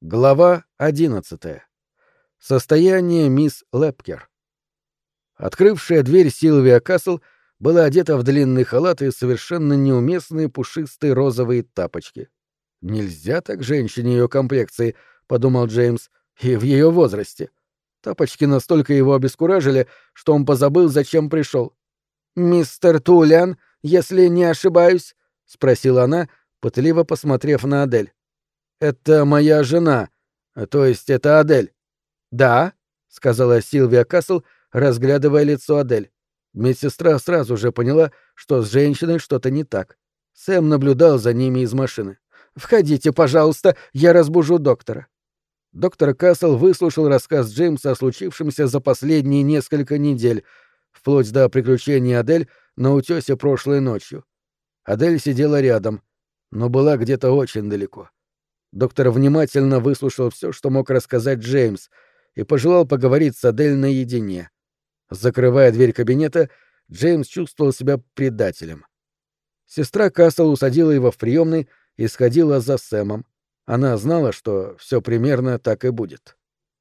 Глава 11. Состояние мисс Лепкер. Открывшая дверь Сильвия Касл была одета в длинный халат и совершенно неуместные пушистые розовые тапочки. «Нельзя так женщине ее комплекции», — подумал Джеймс, — «и в ее возрасте». Тапочки настолько его обескуражили, что он позабыл, зачем пришел. «Мистер Тулиан, если не ошибаюсь?» — спросила она, пытливо посмотрев на Адель. «Это моя жена, то есть это Адель». «Да», — сказала Сильвия Касл, разглядывая лицо Адель. Медсестра сразу же поняла, что с женщиной что-то не так. Сэм наблюдал за ними из машины. «Входите, пожалуйста, я разбужу доктора». Доктор Касл выслушал рассказ Джеймса о случившемся за последние несколько недель, вплоть до приключений Адель на утёсе прошлой ночью. Адель сидела рядом, но была где-то очень далеко. Доктор внимательно выслушал все, что мог рассказать Джеймс, и пожелал поговорить с Адель наедине. Закрывая дверь кабинета, Джеймс чувствовал себя предателем. Сестра Касл усадила его в приемной и сходила за Сэмом. Она знала, что все примерно так и будет.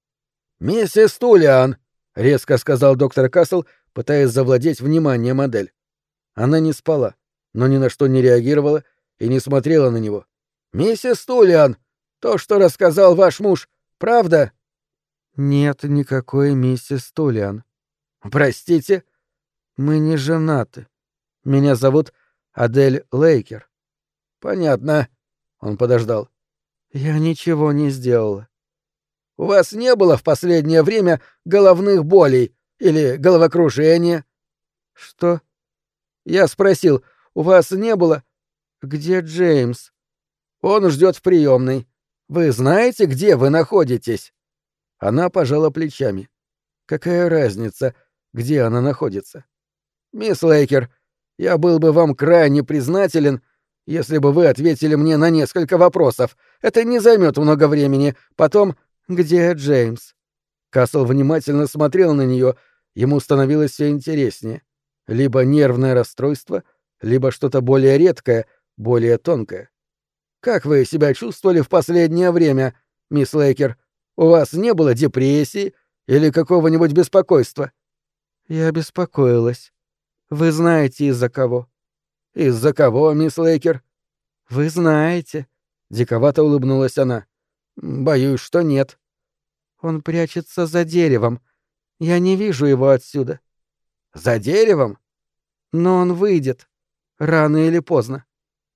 «Миссис Тулиан!» — резко сказал доктор Касл, пытаясь завладеть вниманием Адель. Она не спала, но ни на что не реагировала и не смотрела на него. «Миссис Тулиан! То, что рассказал ваш муж, правда?» «Нет никакой миссис Тулиан». «Простите?» «Мы не женаты. Меня зовут Адель Лейкер». «Понятно». Он подождал. «Я ничего не сделала». «У вас не было в последнее время головных болей или головокружения?» «Что?» «Я спросил, у вас не было...» «Где Джеймс?» «Он ждет в приемной. Вы знаете, где вы находитесь?» Она пожала плечами. «Какая разница, где она находится?» «Мисс Лейкер, я был бы вам крайне признателен, если бы вы ответили мне на несколько вопросов. Это не займет много времени. Потом...» «Где Джеймс?» Касл внимательно смотрел на нее. Ему становилось все интереснее. Либо нервное расстройство, либо что-то более редкое, более тонкое. «Как вы себя чувствовали в последнее время, мисс Лейкер? У вас не было депрессии или какого-нибудь беспокойства?» «Я беспокоилась. Вы знаете, из-за кого?» «Из-за кого, мисс Лейкер?» «Вы знаете», — диковато улыбнулась она. «Боюсь, что нет». «Он прячется за деревом. Я не вижу его отсюда». «За деревом?» «Но он выйдет. Рано или поздно».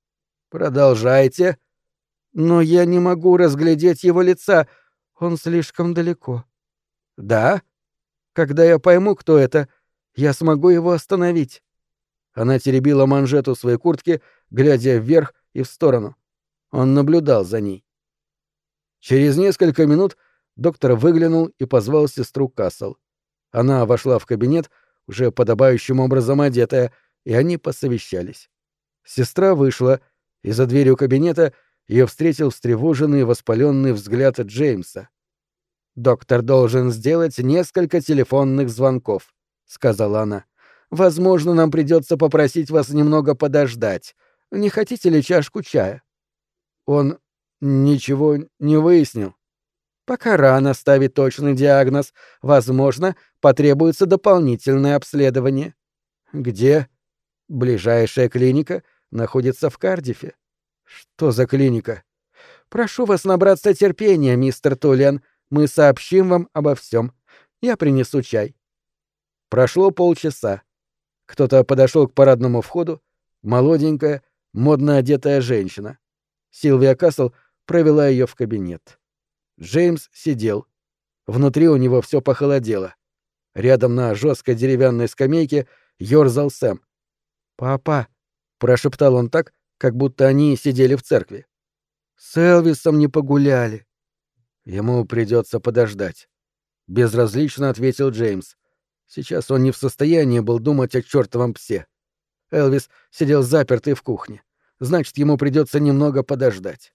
«Продолжайте». «Но я не могу разглядеть его лица. Он слишком далеко». «Да?» «Когда я пойму, кто это, я смогу его остановить». Она теребила манжету своей куртки, глядя вверх и в сторону. Он наблюдал за ней. Через несколько минут доктор выглянул и позвал сестру Касл. Она вошла в кабинет, уже подобающим образом одетая, и они посовещались. Сестра вышла, и за дверью кабинета ее встретил встревоженный и воспаленный взгляд Джеймса. «Доктор должен сделать несколько телефонных звонков», — сказала она. «Возможно, нам придется попросить вас немного подождать. Не хотите ли чашку чая?» Он ничего не выяснил. «Пока рано ставить точный диагноз. Возможно, потребуется дополнительное обследование». «Где?» «Ближайшая клиника находится в Кардифе». «Что за клиника?» «Прошу вас набраться терпения, мистер Тулиан. Мы сообщим вам обо всем. Я принесу чай». Прошло полчаса. Кто-то подошел к парадному входу, молоденькая, модно одетая женщина. Сильвия Касл провела ее в кабинет. Джеймс сидел. Внутри у него все похолодело. Рядом на жесткой деревянной скамейке ёрзал Сэм. «Папа», — прошептал он так, как будто они сидели в церкви. «С Элвисом не погуляли». «Ему придется подождать», — безразлично ответил Джеймс. Сейчас он не в состоянии был думать о чертовом псе. Элвис сидел запертый в кухне. Значит, ему придется немного подождать.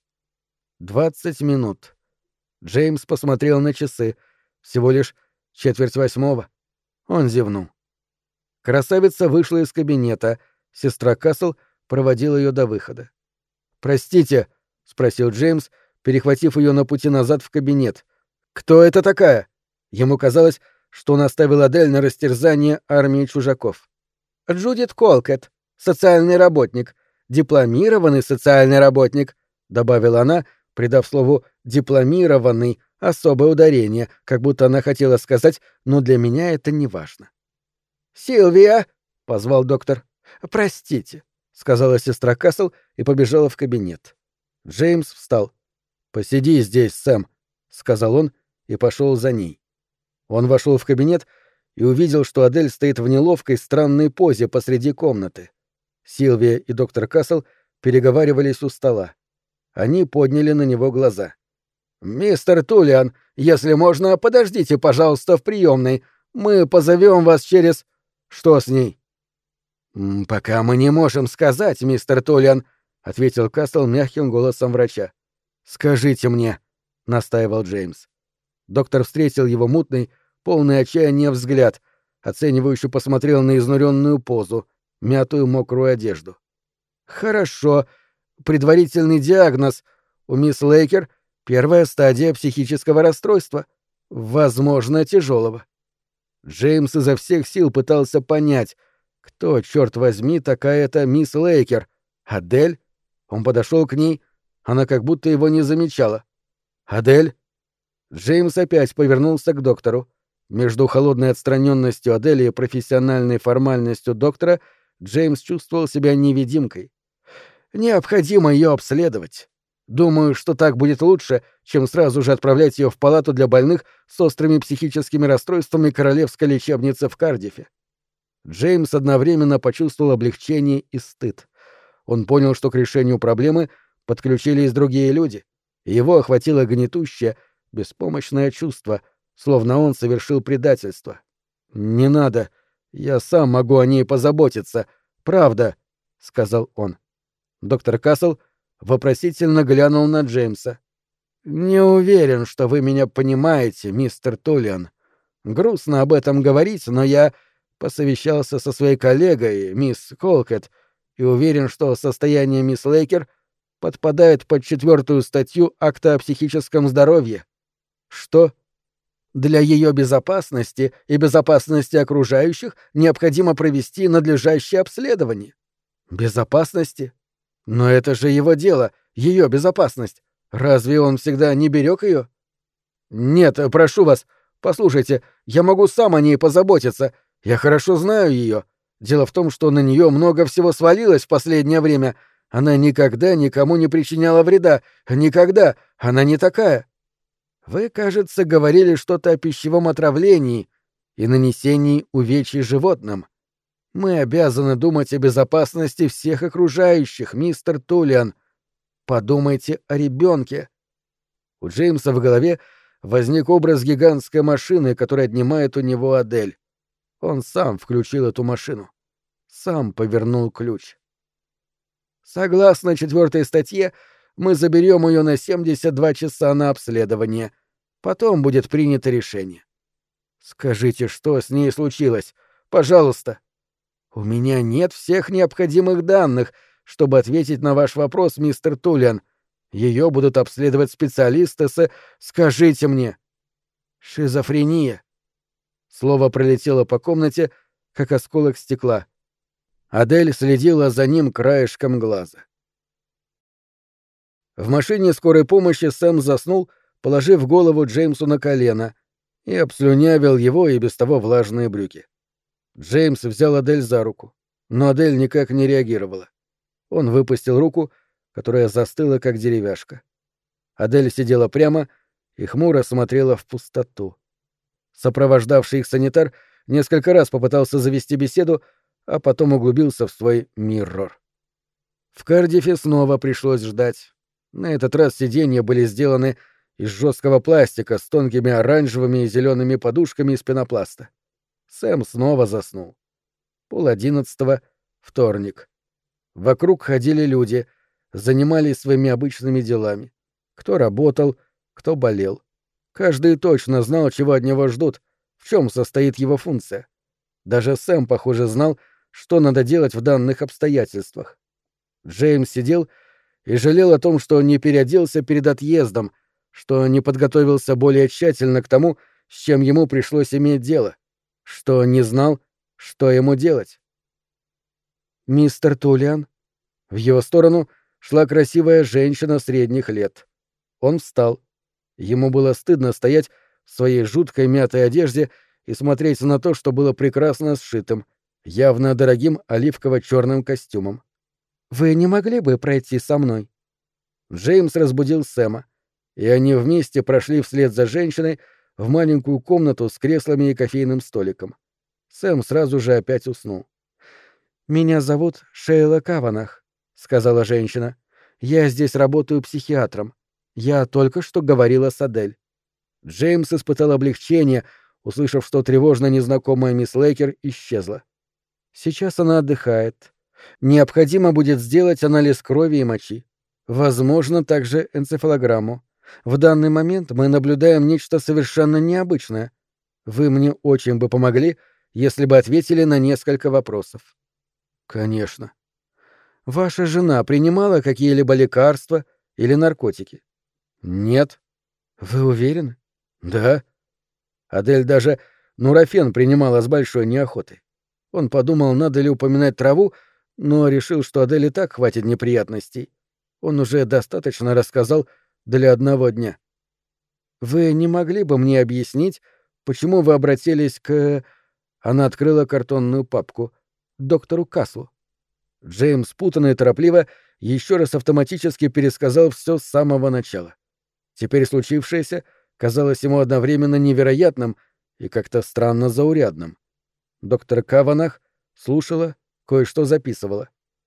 20 минут. Джеймс посмотрел на часы. Всего лишь 7:45. Он зевнул. Красавица вышла из кабинета. Сестра Касл проводила ее до выхода. «Простите», — спросил Джеймс, перехватив ее на пути назад в кабинет. «Кто это такая?» Ему казалось, что он оставил Адель на растерзание армии чужаков. «Джудит Колкетт, социальный работник, дипломированный социальный работник», — добавила она, придав слову «дипломированный» особое ударение, как будто она хотела сказать «но для меня это не важно». «Сильвия!» — позвал доктор. «Простите», — сказала сестра Кассел и побежала в кабинет. Джеймс встал. «Посиди здесь, Сэм», — сказал он и пошел за ней. Он вошел в кабинет и увидел, что Адель стоит в неловкой странной позе посреди комнаты. Сильвия и доктор Кассел переговаривались у стола. Они подняли на него глаза. «Мистер Тулиан, если можно, подождите, пожалуйста, в приемной. Мы позовем вас через...» «Что с ней?» «Пока мы не можем сказать, мистер Тулиан», — ответил Кассел мягким голосом врача. «Скажите мне», — настаивал Джеймс. Доктор встретил его мутный, полный отчаяния взгляд, оценивающе посмотрел на изнуренную позу, мятую мокрую одежду. «Хорошо. Предварительный диагноз. У мисс Лейкер первая стадия психического расстройства. Возможно, тяжелого». Джеймс изо всех сил пытался понять, кто, черт возьми, такая-то мисс Лейкер. Адель? Он подошел к ней, она как будто его не замечала. «Адель?» Джеймс опять повернулся к доктору. Между холодной отстраненностью Адели и профессиональной формальностью доктора Джеймс чувствовал себя невидимкой. «Необходимо ее обследовать. Думаю, что так будет лучше, чем сразу же отправлять ее в палату для больных с острыми психическими расстройствами королевской лечебницы в Кардифе». Джеймс одновременно почувствовал облегчение и стыд. Он понял, что к решению проблемы подключились другие люди, и его охватило гнетущее, беспомощное чувство, словно он совершил предательство. «Не надо, я сам могу о ней позаботиться, правда», — сказал он. Доктор Кассел вопросительно глянул на Джеймса. «Не уверен, что вы меня понимаете, мистер Тулиан. Грустно об этом говорить, но я посовещался со своей коллегой, мисс Колкетт, и уверен, что состояние мисс Лейкер подпадает под 4-ю статью Акта о психическом здоровье». «Что?» «Для ее безопасности и безопасности окружающих необходимо провести надлежащее обследование». «Безопасности? Но это же его дело, ее безопасность. Разве он всегда не берег ее?» «Нет, прошу вас, послушайте, я могу сам о ней позаботиться. Я хорошо знаю ее. Дело в том, что на нее много всего свалилось в последнее время. Она никогда никому не причиняла вреда. Никогда. Она не такая». «Вы, кажется, говорили что-то о пищевом отравлении и нанесении увечий животным. Мы обязаны думать о безопасности всех окружающих, мистер Тулиан. Подумайте о ребенке». У Джеймса в голове возник образ гигантской машины, которая отнимает у него Адель. Он сам включил эту машину. Сам повернул ключ. «Согласно 4-й статье, мы заберем ее на 72 часа на обследование. Потом будет принято решение». «Скажите, что с ней случилось? Пожалуйста». «У меня нет всех необходимых данных, чтобы ответить на ваш вопрос, мистер Тулиан. Ее будут обследовать специалисты с... Скажите мне». «Шизофрения». Слово пролетело по комнате, как осколок стекла. Адель следила за ним краешком глаза. В машине скорой помощи Сэм заснул, положив голову Джеймсу на колено, и обслюнявил его и без того влажные брюки. Джеймс взял Адель за руку, но Адель никак не реагировала. Он выпустил руку, которая застыла, как деревяшка. Адель сидела прямо и хмуро смотрела в пустоту. Сопровождавший их санитар несколько раз попытался завести беседу, а потом углубился в свой миррор. В Кардифе снова пришлось ждать. На этот раз сиденья были сделаны из жесткого пластика с тонкими оранжевыми и зелеными подушками из пенопласта. Сэм снова заснул. 10:30, вторник. Вокруг ходили люди, занимались своими обычными делами. Кто работал, кто болел. Каждый точно знал, чего от него ждут, в чем состоит его функция. Даже Сэм, похоже, знал, что надо делать в данных обстоятельствах. Джеймс сидел и жалел о том, что не переоделся перед отъездом, что не подготовился более тщательно к тому, с чем ему пришлось иметь дело, что не знал, что ему делать. «Мистер Тулиан?» В его сторону шла красивая женщина средних лет. Он встал. Ему было стыдно стоять в своей жуткой мятой одежде и смотреть на то, что было прекрасно сшитым, явно дорогим оливково-черным костюмом. «Вы не могли бы пройти со мной?» Джеймс разбудил Сэма, и они вместе прошли вслед за женщиной в маленькую комнату с креслами и кофейным столиком. Сэм сразу же опять уснул. «Меня зовут Шейла Каванах», — сказала женщина. «Я здесь работаю психиатром. Я только что говорила с Адель». Джеймс испытал облегчение, услышав, что тревожно незнакомая мисс Лейкер исчезла. «Сейчас она отдыхает. Необходимо будет сделать анализ крови и мочи. Возможно, также энцефалограмму. В данный момент мы наблюдаем нечто совершенно необычное. Вы мне очень бы помогли, если бы ответили на несколько вопросов». «Конечно». «Ваша жена принимала какие-либо лекарства или наркотики?» «Нет». «Вы уверены?» «Да». Адель даже нурофен принимала с большой неохотой. Он подумал, надо ли упоминать траву, но решил, что Адель и так хватит неприятностей. Он уже достаточно рассказал для одного дня. «Вы не могли бы мне объяснить, почему вы обратились к...» Она открыла картонную папку. «Доктору Каслу». Джеймс путанно и торопливо еще раз автоматически пересказал все с самого начала. Теперь случившееся казалось ему одновременно невероятным и как-то странно заурядным. Доктор Каванах слушала, кое-что записывала.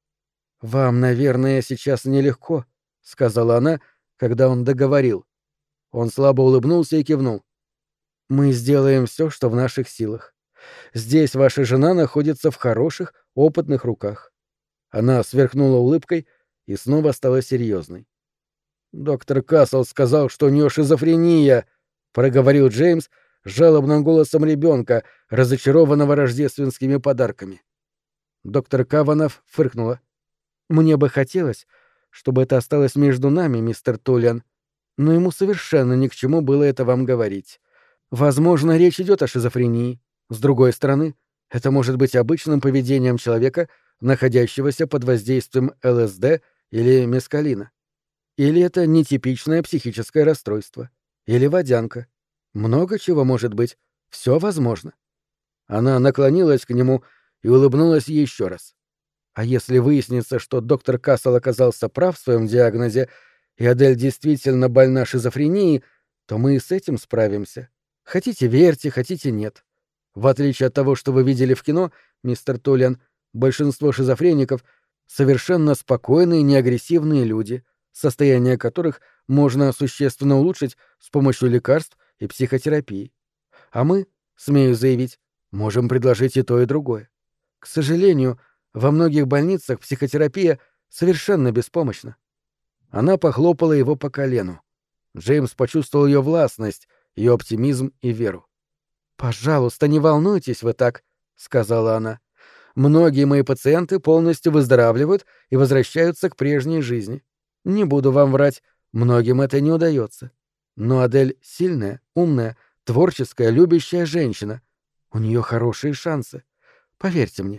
«Вам, наверное, сейчас нелегко», — сказала она, когда он договорил. Он слабо улыбнулся и кивнул. «Мы сделаем все, что в наших силах. Здесь ваша жена находится в хороших, опытных руках». Она сверкнула улыбкой и снова стала серьезной. «Доктор Кассел сказал, что у нее шизофрения», — проговорил Джеймс жалобным голосом ребенка, разочарованного рождественскими подарками. Доктор Каванов фыркнула. «Мне бы хотелось, чтобы это осталось между нами, мистер Тулиан, но ему совершенно ни к чему было это вам говорить. Возможно, речь идет о шизофрении. С другой стороны, это может быть обычным поведением человека, находящегося под воздействием ЛСД или мескалина. Или это нетипичное психическое расстройство. Или водянка. Много чего может быть. Все возможно». Она наклонилась к нему и улыбнулась еще раз. «А если выяснится, что доктор Кассел оказался прав в своем диагнозе, и Адель действительно больна шизофренией, то мы и с этим справимся. Хотите верьте, хотите нет. В отличие от того, что вы видели в кино, мистер Тулиан, большинство шизофреников — совершенно спокойные, неагрессивные люди, состояние которых можно существенно улучшить с помощью лекарств и психотерапии. А мы, смею заявить, можем предложить и то, и другое. К сожалению, во многих больницах психотерапия совершенно беспомощна». Она похлопала его по колену. Джеймс почувствовал ее властность, ее оптимизм и веру. «Пожалуйста, не волнуйтесь вы так», — сказала она. «Многие мои пациенты полностью выздоравливают и возвращаются к прежней жизни. Не буду вам врать, многим это не удается. Но Адель сильная, умная, творческая, любящая женщина. У нее хорошие шансы. Поверьте мне».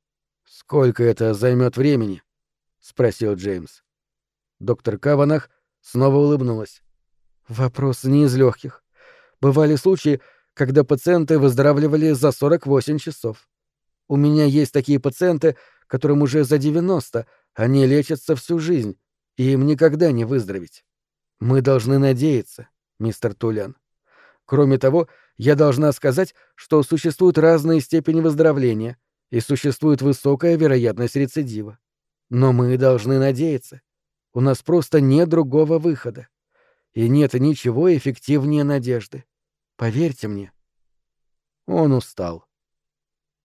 «Сколько это займет времени?» — спросил Джеймс. Доктор Каванах снова улыбнулась. «Вопрос не из легких. Бывали случаи, когда пациенты выздоравливали за 48 часов. У меня есть такие пациенты, которым уже за 90, они лечатся всю жизнь, и им никогда не выздороветь. Мы должны надеяться, мистер Тулиан. Кроме того, я должна сказать, что существуют разные степени выздоровления, и существует высокая вероятность рецидива. Но мы должны надеяться. У нас просто нет другого выхода. И нет ничего эффективнее надежды. Поверьте мне». Он устал.